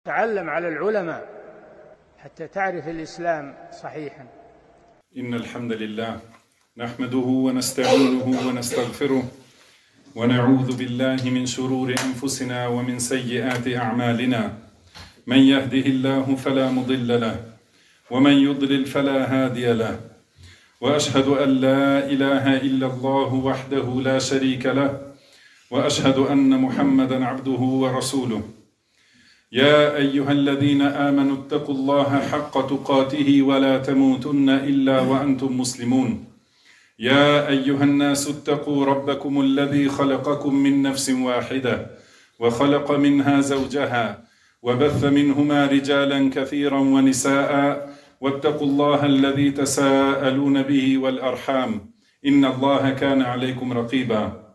تعلم على العلماء حتى تعرف الإسلام صحيحا. إن الحمد لله نحمده ونستعينه ونستغفره ونعوذ بالله من شرور أنفسنا ومن سيئات أعمالنا. من يهده الله فلا مضل له ومن يضلل فلا هادي له، وأشهد أن لا إله إلا الله وحده لا شريك له، وأشهد أن محمدا عبده ورسوله. يا أيها الذين آمنوا اتقوا الله حق تقاته ولا تموتن إلا وأنتم مسلمون. يا أيها الناس اتقوا ربكم الذي خلقكم من نفس واحدة وخلق منها زوجها وبث منهما رجالا كثيرا ونساء، واتقوا الله الذي تساءلون به والأرحام إن الله كان عليكم رقيبا.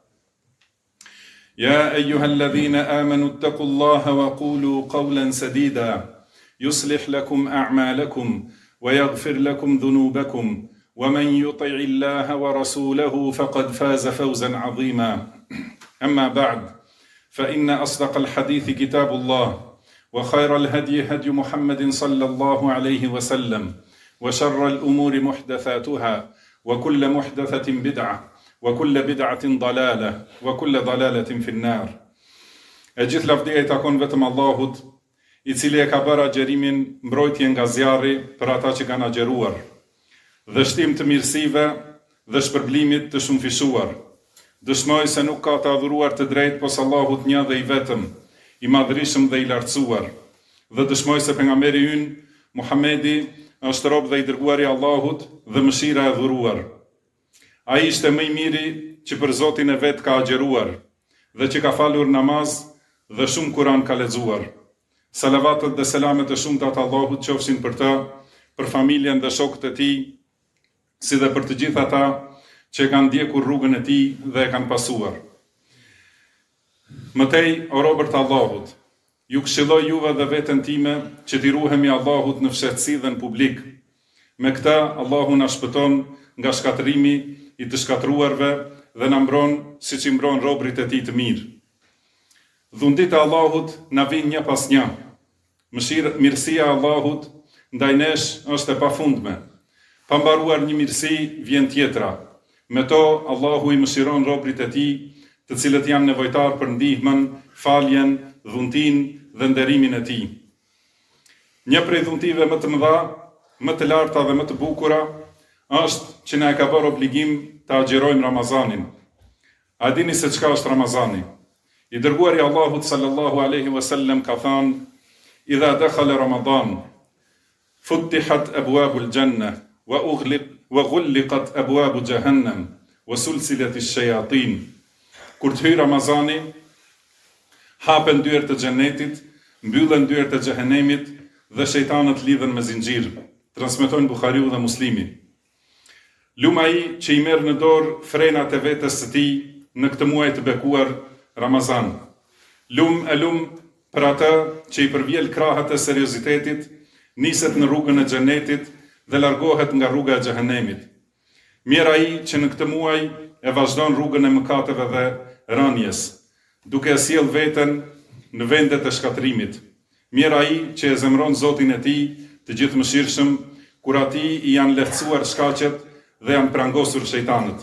يا أيها الذين آمنوا اتقوا الله وقولوا قولا سديدا يصلح لكم أعمالكم ويغفر لكم ذنوبكم، ومن يطع الله ورسوله فقد فاز فوزا عظيما. أما بعد، فإن أصدق الحديث كتاب الله، وخير الهدي هدي محمد صلى الله عليه وسلم، وشر الأمور محدثاتها، وكل محدثة بدعة، وكل بدعة ضلالة، وكل ضلالة في النار. E gjithë lavdia I takon vetëm Allahut, I cili e ka bërë agjerimin mbrojtje nga zjarri për ata që kanë agjeruar, dhe shtim të mirësive dhe shpërblimit të shumëfishuar. Dëshmoj se nuk ka të adhuruar të drejtë pos Allahut një dhe I vetëm, I madhërisëm dhe I lartësuar. Dhe dëshmoj se pejgamberi ynë Muhamedi është rob dhe I dërguari I Allahut dhe mëshira e dhuruar. Ai ishte më I miri që për Zotin e vet ka agjeruar dhe që ka falur namaz dhe shumë Kur'an ka lexuar. Salavatet dhe selamet e shumta të Allahut qofshin për të, për familjen dhe shokët e tij, si dhe për të gjithë ata që kanë ndjekur rrugën e tij dhe e kanë pasuar. Mëtej, o robërt të Allahut, ju këshilloj juve dhe veten time që t'i ruhemi Allahut në fshehtësi dhe në publik. Me këtë Allahu na shpëton nga shkatërimi I të shkatruarve dhe na mbron siç I mbron robrit e tij të mirë. Dhuntit e Allahut na vijnë një pas një. Mirësia e Allahut ndaj nesh është e pafundme. Pa mbaruar një mirësi vjen tjetra. Me to Allahu I mëshiron robrit e tij, të cilët janë nevojtar për ndihmën, faljen, dhuntin dhe nderimin e tij. Një prej dhuntive më të mëdha, më të larta dhe më të bukura është që na e ka bërë obligim të agjerojmë Ramazanin. A dini se çka është Ramazani? I dërguari Allahut sallallahu alaihi wasallam ka thënë: "Idha dakhala Ramadan, futtihat abwabul jannah wa ghulliqat abwabu jahannam wa sulsilat ash-shayatin." Kur të hyj Ramazani, hapen dyert e xhenetit, mbyllen dyert e xhehenemit dhe shejtanët lidhen me zinxhir. Transmetojnë Buhariu dhe Muslimi. Lum ai që I merr në dorë frenat e vetes së tij në këtë muaj të bekuar Ramazan. Lum për atë që I përvjel krahët e seriozitetit, niset në rrugën e xhenetit dhe largohet nga rruga e xhehenemit. Mirë ai që në këtë muaj e vazhdon rrugën e mëkateve dhe rënjes, duke e sjell veten në vendet e shkatërimit. Mirë ai që e zemron Zotin e tij, të gjithëmëshirshëm, kur atij I janë lehtësuar shkaqet dhe janë prangosur shejtanët.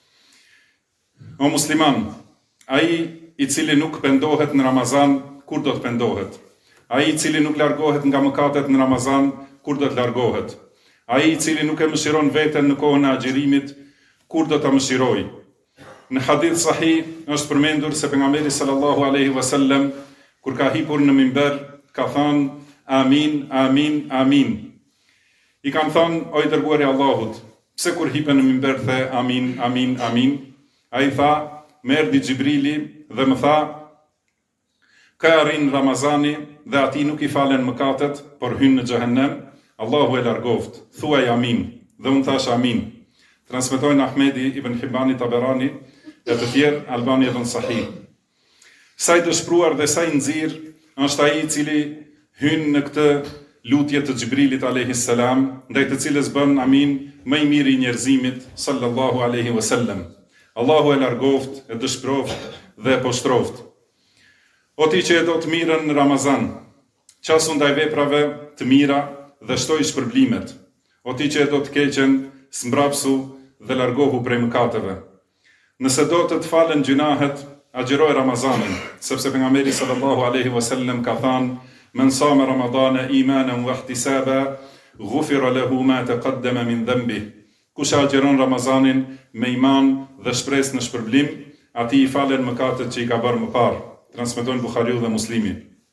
O musliman, ai I cili nuk pendohet në Ramazan, kur do të pendohet? Ai I cili nuk largohet nga mëkatet në Ramazan, kur do të largohet? Ai I cili nuk e mëshiron veten në kohën e agjerimit, kur do ta mëshiroj? Në hadith sahih është përmendur se pejgamberi sallallahu alaihi wasallam kur ka hipur në minber ka thënë: "Amin, amin, amin." I kanë thënë: "O I dërguari I Allahut, pse kur hipen në minber the amin, amin, amin?" Ai tha: "Më erdhi Xhibrili dhe më tha: ka arrin Ramazani dhe ati nuk I falen mëkatet, por hyn në xhehenem, Allahu e largoft. Thuaj amin." Dhe unë thash amin. Transmetojnë Ahmedi ibn Hibani Taberani e të tjerë Albani edhe në Sahih. Sa I dëshpruar dhe sa I nxirr është ai I cili hyn në këtë lutje të Xhibrilit alayhis salam, ndaj të cilës bën amin më I miri I njerëzimit sallallahu alaihi wasallam. Allahu e largoft, e dëshpëroft dhe e poshtroft. O ti që e do të mirën në Ramazan, Qasu ndaj veprave të mira dhe shtoj shpërblimet. O ti që do të keqen, smbrapsu dhe largohu prej mëkateve. Nëse do të falen gjunahet, agjiroj Ramazanin, sepse pejgamberi sallallahu alaihi wasallam ka thënë: "Men sama Ramadana imanan wa ihtisaba, ghufira lahu ma taqaddama min dhanbi." Kush agjiron Ramazanin me iman dhe shpresë në shpërblim, atij i falen mëkatet që i ka bërë më parë. Transmetojnë Buhariu dhe Muslimi.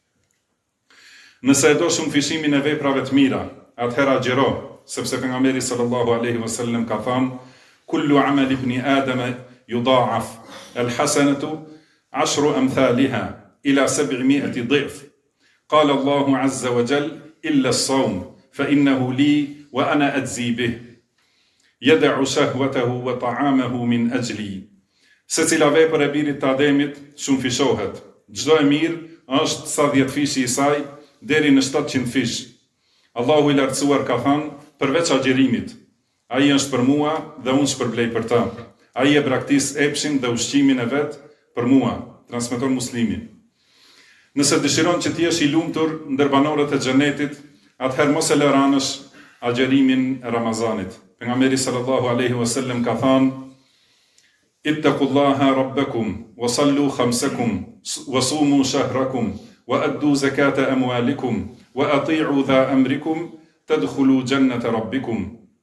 Nëse e do shumë fishimin e veprave të mira, atëherë agjiro, sepse pejgamberi sallallahu alaihi wasallam ka thënë: "Kullu amal ibn Adam yudha'af, al-hasanatu 10 amthaliha ila 700 ضعف. قال الله عز وجل: إلا الصوم فإنه لي وأنا أجزي به. يدع شهوته وطعامه من أجلي." Secila vepër e birit të Ademit shumë fishohet. Çdo e mirë është sa 10 fishi i saj deri në 700 fish. Allahu i lartësuar ka thënë përveç agjerimit: "Ai është për mua dhe unë shpërblej për ta. Ai e braktis epshin dhe ushqimin e vet për mua." Transmeton Muslimi. Nëse dëshiron që t'jesh i lumtur ndër banorët e xhenetit, atëherë mos e lër anësh agjerimin e Ramazanit. Pejgamberi sallallahu alaihi wasallam ka thënë: "Ittaqullaha rabbakum wa sallu khamsakum wa sumu shahrakum wa addu zakata amwalikum wa ati'u dha amrikum tadkhulu jannata rabbikum."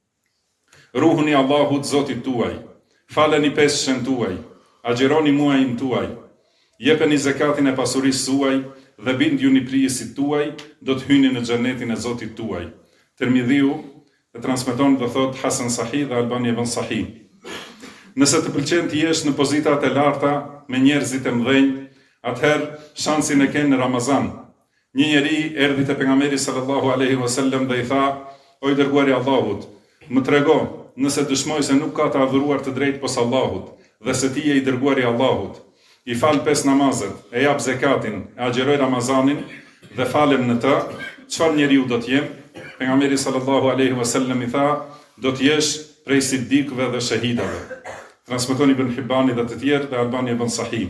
Ruhuni Allahut Zotit tuaj, faleni peshën tuaj, agjironi muajin tuaj, jepeni zakatin e pasurisë suaj dhe bindjuni prijesit tuaj, do të hyni në xhenetin e Zotit tuaj. Tirmidhiu e transmeton dhe thot Hasan Sahih dhe Albani e vën Sahih. Nëse të pëlqen të jesh në pozitat e larta me njerëzit e mëdhenj, atëherë shansin e ke në Ramazan. Një njeri erdhi te pejgamberi sallallahu alaihi wasallam dhe i tha: "O i dërguari i Allahut, më trego nëse dëshmoj se nuk ka të adhuruar të drejtë pos Allahut dhe se ti je i dërguari i Allahut. I fal 5 namazet, e jap zakatin, e agjeroj Ramazanin dhe falem në të, çfarë njeriu do të jem?" Pejgamberi sallallahu alaihi wasallam i tha: "Do të jesh prej sidikëve dhe shahidave." Transmeton Ibn Hibani dhe të tjerë dhe Albani e bën Sahih.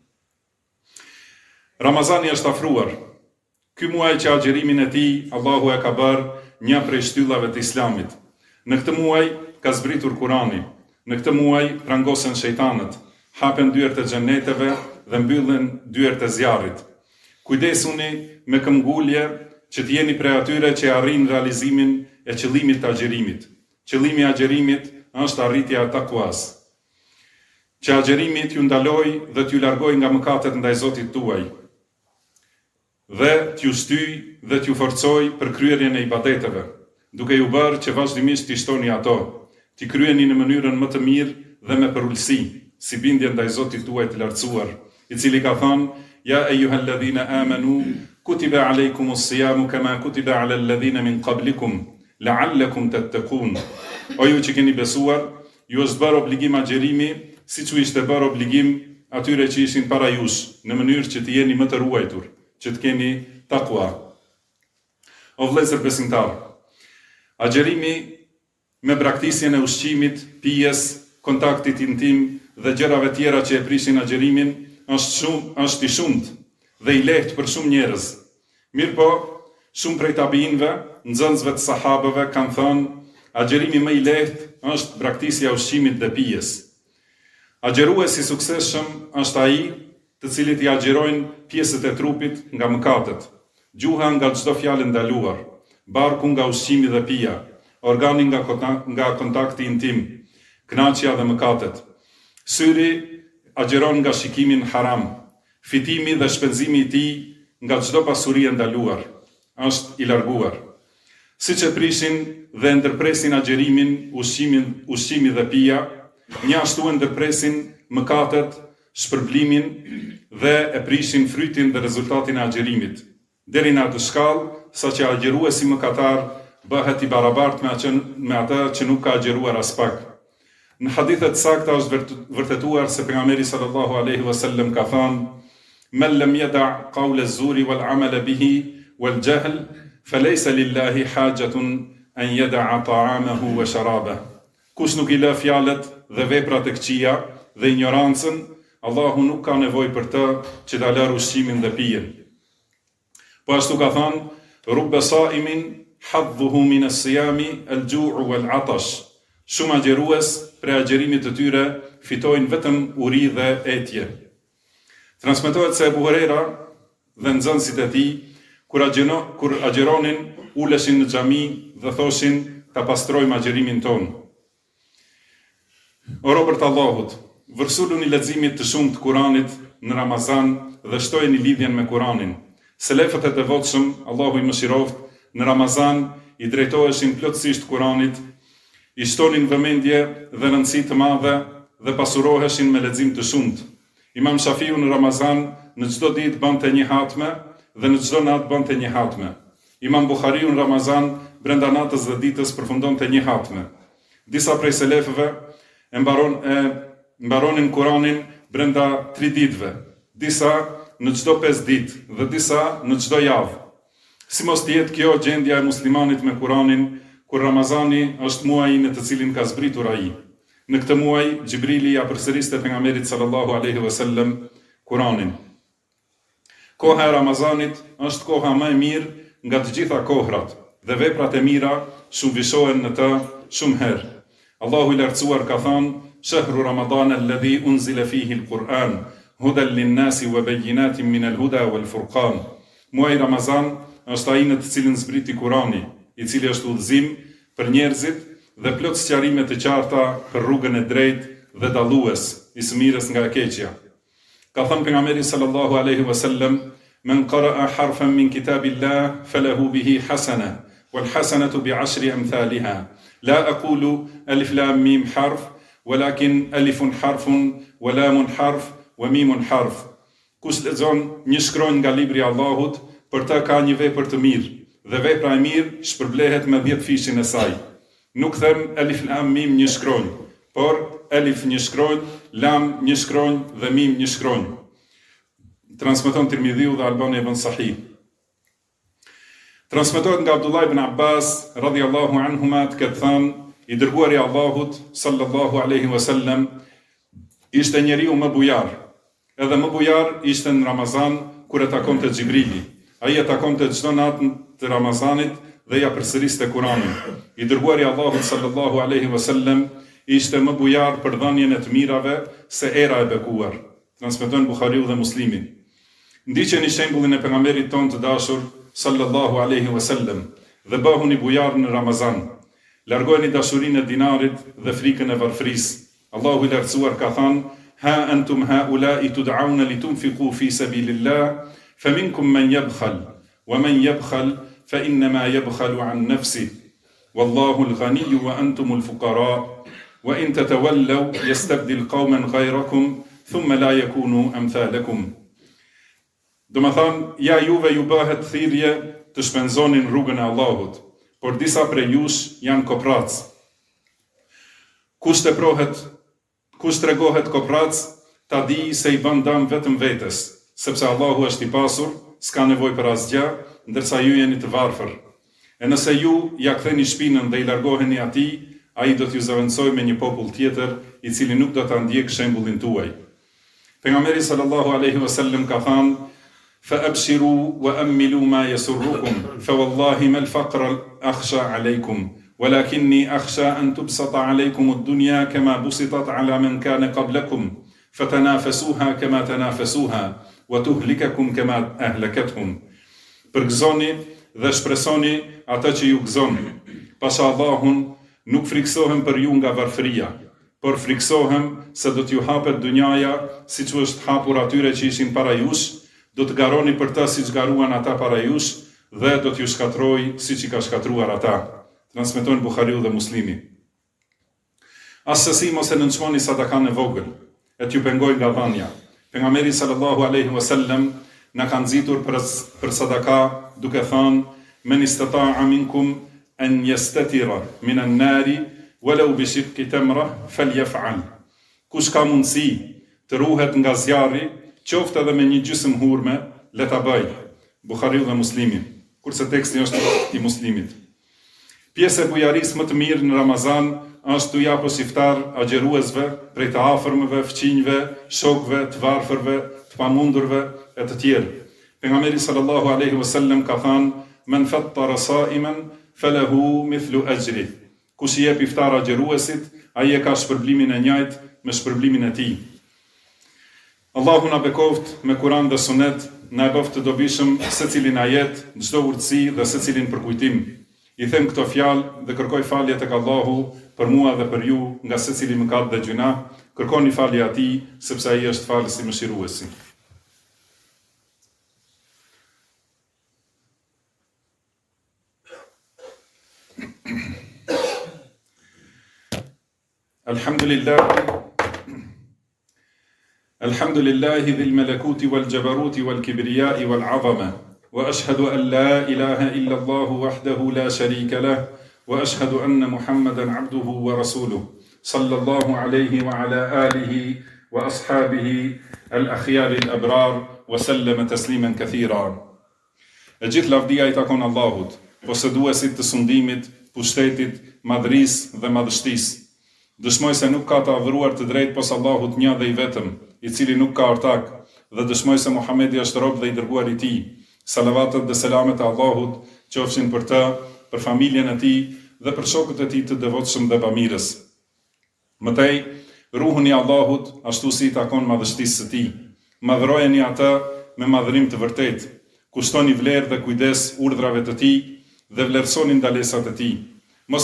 Ramazani është afruar. Ky muaj që agjerimin e tij Allahu e ka bërë një prej shtyllave të Islamit. Në këtë muaj ka zbritur Kurani. Në këtë muaj prangosen shejtanët, hapen dyert e xheneteve dhe mbyllen dyert e zjarrit. Kujdesuni me këmbgulje që të jeni prej atyre që arrin realizimin e qëllimit të agjerimit. Qëllimi i agjerimit është arritja e takuas. Që agjerimi t'ju ndaloj dhe t'ju largoj nga mëkatet ndaj Zotit tuaj, dhe t'ju shtyj dhe t'ju forcoj për kryerjen e ibadeteve, duke ju bërë që vazhdimisht t'i shtoni ato, t'i kryeni në mënyrën më të mirë dhe me përullësi, si bindje ndaj Zotit tuaj të lartësuar, i cili ka thënë: "Ja ejuhalladhina amanu, kutiba alejkumus siyamu kama kutiba alal ladhina min qablikum, la'allakum tattaqun." O ju që keni besuar, ju është bërë obligim agjerimi, siç u ishte bërë obligim atyre që ishin para jush, në mënyrë që të jeni më të ruajtur, që të keni takua. O vëllezër besimtar, agjerimi me braktisjen e ushqimit, pijes, kontaktit intim dhe gjërave tjera që e prishin agjerimin është i shumtë dhe i lehtë për shumë njerëz. Mirë po, shumë prej tabiinëve, nxënësve të sahabëve kanë thënë: agjerimi më i lehtë është braktisja e ushqimit dhe pijes. Agjeruesi i suksesshëm është ai të cilit i agjerojnë pjesët e trupit nga mëkatet, gjuha nga çdo fjalë ndaluar, barku nga ushqimi dhe pija, organi nga kontakti intim, kënaqja dhe mëkatet. Syri agjeron nga shikimin haram, fitimi dhe shpenzimi i tij nga çdo pasuri e ndaluar është i larguar. Siç e prishin dhe ndërpresin agjerimin, ushqimi dhe pija, një ashtu e ndërpresin mëkatet, shpërblimin dhe e prishin frytin dhe rezultatin e agjerimit, deri në atë shkallë sa që agjeruesi mëkatar bëhet i barabartë me atë që nuk ka agjeruar as pak. Në hadithet sakta është vërtetuar se pejgamberi sallallahu alaihi wasallam ka thënë: "Men lam yada' qawla az-zuri wal 'amala bihi wal jahl, falaysa lillahi hajatun an yada'a ta'amahu wa sharabahu." Kush nuk i lë fjalët dhe veprat e këqija dhe ignorancën, Allahu nuk ka nevojë për të që ta lërë ushqimin dhe pijen. Po ashtu ka thënë, rubbe saimin hadhuhu min as-siyami al-ju'u wal-'atash. Shumë agjerues prej agjerimit të tyre fitojnë vetëm uri dhe etje. Transmetohet se Ebu Hurajra dhe nxënësit e tij kur agjeronin uleshin në xhami dhe thoshin ta pastrojmë agjerimin ton. O robërt Allahut, vërsuluni leximit të shumtë të Kuranit në Ramazan dhe shtojeni lidhjen me Kuranin. Selefët e devotshëm, Allahu i mëshiroft, në Ramazan i drejtoheshin plotësisht Kuranit, i shtonin vëmendje dhe rëndësi të madhe dhe pasuroheshin me lexim të shumtë. Imam Shafiu në Ramazan në çdo ditë bante një hatme dhe në çdo natë bante një hatme. Imam Buhariu në Ramazan brenda natës dhe ditës përfundonte një hatme. Disa prej selefëve e mbaronin Kuranin brenda 3 ditëve, disa në çdo 5 ditë dhe disa në çdo javë. Si mos të jetë kjo gjendja e muslimanit me Kuranin, kur Ramazani është muaji në të cilin ka zbritur ai. Në këtë muaj, Gjibrili ja përsëriste pejgamberit sallallahu alaihi wasallam Kuranin. Koha e Ramazanit është koha më e mirë nga të gjitha kohrat dhe veprat e mira shumëvishohen në të shumë herë. Allahu i lartësuar ka thënë: "Shahru Ramadan alladhi unzila fihi al-Quran, hudan lin-nasi wa bayyinatin min al-huda wal-furqan." Muaji Ramazan është ai në të cilin zbriti Kurani, i cili është udhëzim për njerëzit dhe plot sqarime të qarta për rrugën e drejtë dhe dallues i së mirës nga e keqja. Ka thënë pejgamberi sallallahu alaihi wasallam: "Men qara'a harfan min kitabillah falahu bihi hasana, wal hasanatu bi'ashri amthaliha. La aqulu alif lam mim harf, walakin alifun harfun, wa lamun harf, wa mimun harf." Kush lexon një shkronjë nga libri i Allahut, për të ka një vepër të mirë, dhe vepra e mirë shpërblehet me 10 fishin e saj. Nuk them alif lam mim një shkronjë, por alif një shkronjë, lam një shkronjë dhe mim një shkronjë. Transmeton Tirmidhiu dhe Albani ibn Sahih. Transmetohet nga Abdullah ibn Abbas radhiyallahu anhuma të ketë thënë: i dërguari i Allahut sallallahu alaihi wasallam ishte njeriu më bujar. Edhe më bujar ishte në Ramazan kur e takonte Gjibrili. Ai e takonte çdo natë të Ramazanit dhe ja përsëriste Kuranin. I dërguari i Allahut sallallahu alaihi wasallam ishte më bujar për dhënien e të mirave se era e bekuar. Transmeton Buhariu dhe Muslimi. Ndiqeni shembullin e pejgamberit ton të dashur sallallahu alaihi wasallam dhe bëhuni bujar në Ramazan. Largojeni dashurinë e dinarit dhe frikën e varfërisë. Allahu i lartësuar ka thënë: "Ha antum haula'i tud'auna litunfiqu fi sabilillah, faminkum man yabkhal, wa man yabkhal fa innama yabkhalu an nafsihi. Wallahu al-ghaniyyu wa antum al-fuqara, wa in tatawallaw yastabdil qauman ghayrakum thumma la yakunu amthalakum." Do më thanë, ja juve ju bëhet thirrje të shpenzonin rrugën e Allahut, por disa prej jush janë koprac. Kush tregohet koprac, ta di se i bën dëm vetëm vetes, sepse Allahu është i pasur, s'ka nevojë për asgjë, ndërsa ju jeni të varfër. E nëse ju ja ktheni shpinën dhe i largoheni atij, ai do t'ju zëvendësojë me një popull tjetër, i cili nuk do ta ndjek shembullin tuaj. Pejgamberi sallallahu alaihi wasallam ka thënë: "فأبشروا وأملوا ما يسركم فوالله ما الفقر أخشى عليكم ولكني أخشى أن تبسط عليكم الدنيا كما بسطت على من كان قبلكم فتنافسوها كما تنافسوها وتهلككم كما أهلكتهم." Përgëzoni dhe shpresoni atë që ju gëzon. Pasha Allahun nuk friksohem për ju nga varfëria, por friksohem se do t'ju hapet dunjaja siç është hapur atyre që ishin para jush. Do të garoni për ta si që garuan ata para jush dhe do t'ju shkatroj si që i ka shkatruar ata. Transmetojnë Buhariu dhe Muslimi. Asësi mos e nënçmoni sadakan e vogël, e t'ju pengoj nga dhënia. Pejgamberi sallallahu alaihi wasallam na ka nxitur për sadaka duke thënë: "Men istata'a minkum an yastatira min an-nari walau bi shiqqi tamra falyaf'al." Kush ka mundësi të ruhet nga zjarri, qoftë edhe me një gjysmë hurme, le ta bëj. Buhariu dhe Muslimi, kurse teksti është i Muslimit. Pjesë e bujarisë më të mirë në Ramazan është t'u japësh iftar agjeruesve, prej të afërmëve, fëqinjve, shokëve, të varfërve, të pamundurve e të tjerë. Pejgamberi sallallahu alaihi wasallam ka thënë: "Men fattara sa'iman falahu mithlu ajri." Kush i jep iftar agjëruesit, ai e ka shpërblimin e njëjtë me shpërblimin e tij. Allahu na bekoft me Kur'an dhe Sunet, na e bëft të dobishëm secilin ajet, çdo urtësi dhe secilin përkujtim. I them këto fjalë dhe kërkoj falje tek Allahu për mua dhe për ju nga secili mëkat dhe gjuna. Kërkoni falje atij, sepse ai është falës i mëshiruesi. Alhamdulillahi dhil malakuti wal jabaruti wal kibriyai wal azama. Wa ashhadu an la ilaha illa Allahu wahdahu la sharika lah. Wa ashhadu anna Muhammadan abduhu wa rasuluhu. Sallallahu alaihi wa ala alihi wa ashabihi al-akhyari al-abrar wa sallama tasliman kathira. E gjithë lavdia i takon Allahut, posëduesit të sundimit, pushtetit, madhrisë dhe madhështisë. Dëshmoj se nuk ka të adhuruar të drejtë pos Allahut një dhe i vetëm, i cili nuk ka ortak, dhe dëshmoj se Muhamedi është rob dhe i dërguar i tij. Salavatet dhe selamet e Allahut qofshin për të, për familjen e tij dhe për shokët e tij të devotshëm dhe bamirës. Mëtej, ruhun i Allahut ashtu si i takon madhështisë së tij. Madhrojeni atë me madhërim të vërtetë. Kushtoni vlerë dhe kujdes urdhrave të tij dhe vlerësoni ndalesat e tij. Mos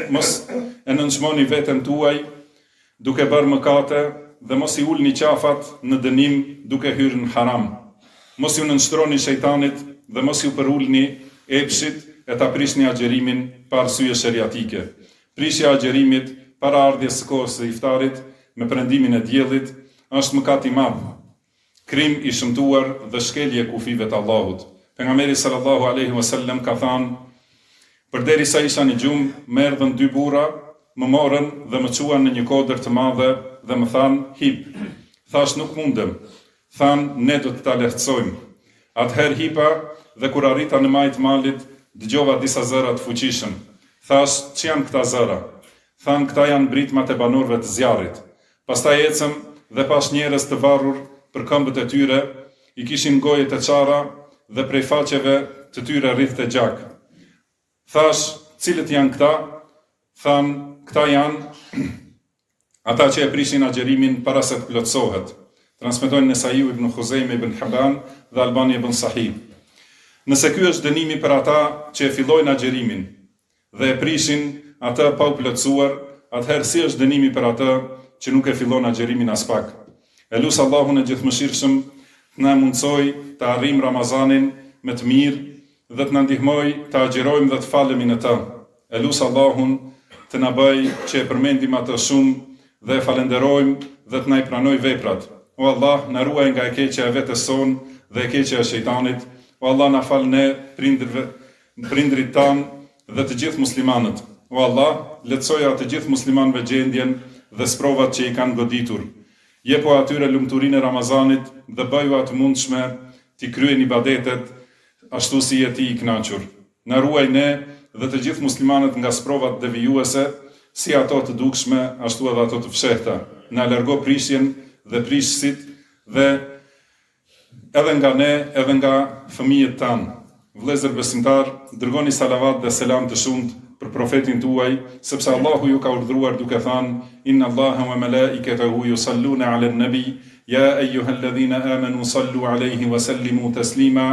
e nënçmoni veten tuaj duke bërë mëkate dhe mos i ulni qafat në dënim duke hyrë në haram. Mos ju nënshtroni shejtanit dhe mos ju përulni epshit e ta prishni agjerimin pa arsye sheriatike. Prishja agjerimit para ardhjes së kohës së iftarit me prendimin e diellit është mëkat i madh, krim i shëmtuar dhe shkelje kufive të Allahut. Pejgamberi sallallahu alaihi wasallam ka thënë: "Përderisa isha në gjumë, më erdhën dy burra, më morën dhe më çuan në një kodër të madhe dhe më thanë: hip." Thash: "Nuk mundem." Thanë: "Ne do të ta lehtësojmë." Atëherë hipa dhe kur arrita në majt malit, dëgjova disa zëra të fuqishëm. Thash: "Ç'i janë këta zëra?" Thanë: "Këta janë britmat e banorëve të zjarrit." Pastaj ecëm dhe pash njerëz të varur për këmbët e tyre, i kishin gojet e çara dhe prej faqeve të tyre rrithte gjak. Thash: "Cilët janë këta?" Thanë: "Këta janë ata që e prishin agjerimin para se të plotësohet." Transmetojnë Nesaiu ibn Khuzaime ibn Hibban dhe Albani ibn Sahih. Nëse ky është dënimi për ata që e fillojnë agjerimin dhe e prishin atë pa u plotësuar, atëherë si është dënimi për atë që nuk e fillon agjerimin as pak. E lut Allahun e Gjithëmëshirshëm të na mundsoj të arrijmë Ramazanin me të mirë dhe të na ndihmoj të agjerojmë dhe të falemi në të. E lut Allahun të na bëj që e përmendim atë shumë dhe e falenderojmë dhe të na i pranoj veprat. O Allah, na ruaj nga e keqja e vetes sonë dhe e keqja e shejtanit. O Allah, na fal ne, prindrit tanë dhe të gjithë muslimanët. O Allah, lehtësoja të gjithë muslimanëve gjendjen dhe sprovat që i kanë goditur. Jepo atyre lumturinë e Ramazanit dhe bëju atë mundshme t'i kryen ibadetet ashtu si je ti i kënaqur. Na ruaj ne dhe të gjithë muslimanët nga sprovat devijuese, si ato të dukshme, ashtu edhe ato të fshehta. Na largo prishjen dhe prishësit dhe edhe nga ne, edhe nga fëmijët tanë. Vëllezër besimtar, dërgoni salavat dhe selam të shumt për profetin tuaj, sepse Allahu ju ka urdhëruar duke thënë: "Inna Allaha wa malaikatahu yusalluna 'alan nabi, ya ayyuhalladhina amanu sallu 'alayhi wa sallimu taslima."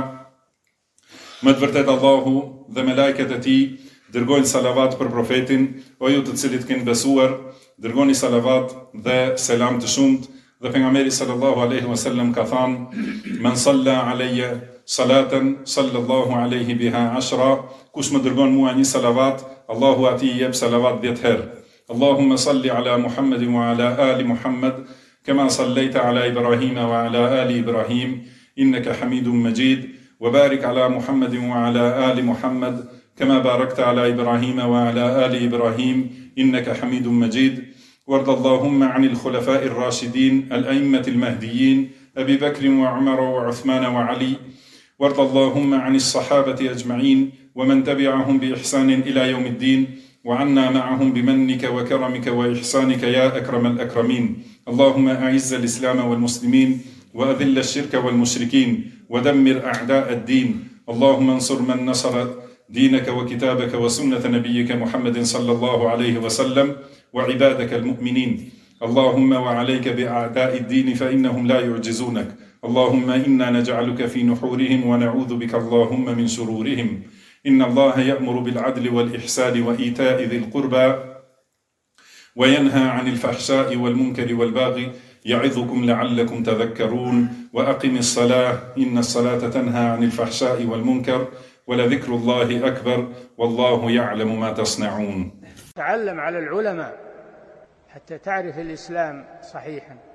Me të vërtetë Allahu dhe me lajket e tij dërgojnë salavat për profetin, o ju të cilit keni besuar, dërgoni salavat dhe selam të shumt. Dhe pejgamberi sallallahu alaihi wasallam ka thënë: "Men salla alayya salatan sallallahu alaihi biha 10." Kush më dërgon mua një salavat, Allahu atij i jep salavat 10 herë. Allahumma salli ala Muhammadin wa ala ali Muhammad, kama sallaita ala Ibrahima wa ala ali Ibrahim, innaka Hamidum Majid. وبارك على محمد وعلى آل محمد كما باركت على إبراهيم وعلى آل إبراهيم إنك حميد مجيد. وارض اللهم عن الخلفاء الراشدين الأئمة المهديين أبي بكر وعمر وعثمان وعلي. وارض اللهم عن الصحابة أجمعين ومن تبعهم بإحسان إلى يوم الدين وعنا معهم بمنك وكرمك وإحسانك يا أكرم الأكرمين. اللهم أعز الإسلام والمسلمين وأذل الشرك والمشركين ودمر أعداء الدين. اللهم انصر من نصر دينك وكتابك وسنة نبيك محمد صلى الله عليه وسلم وعبادك المؤمنين. اللهم وعليك بأعداء الدين فإنهم لا يعجزونك. اللهم إنا نجعلك في نحورهم ونعوذ بك اللهم من شرورهم. إن الله يأمر بالعدل والإحسان وإيتاء ذي القربى وينهى عن الفحشاء والمنكر والبغي يعظكم لعلكم تذكرون. وأقم الصلاة إن الصلاة تنهى عن الفحشاء والمنكر ولذكر الله أكبر والله يعلم ما تصنعون. تعلم على العلماء حتى تعرف الإسلام صحيحا.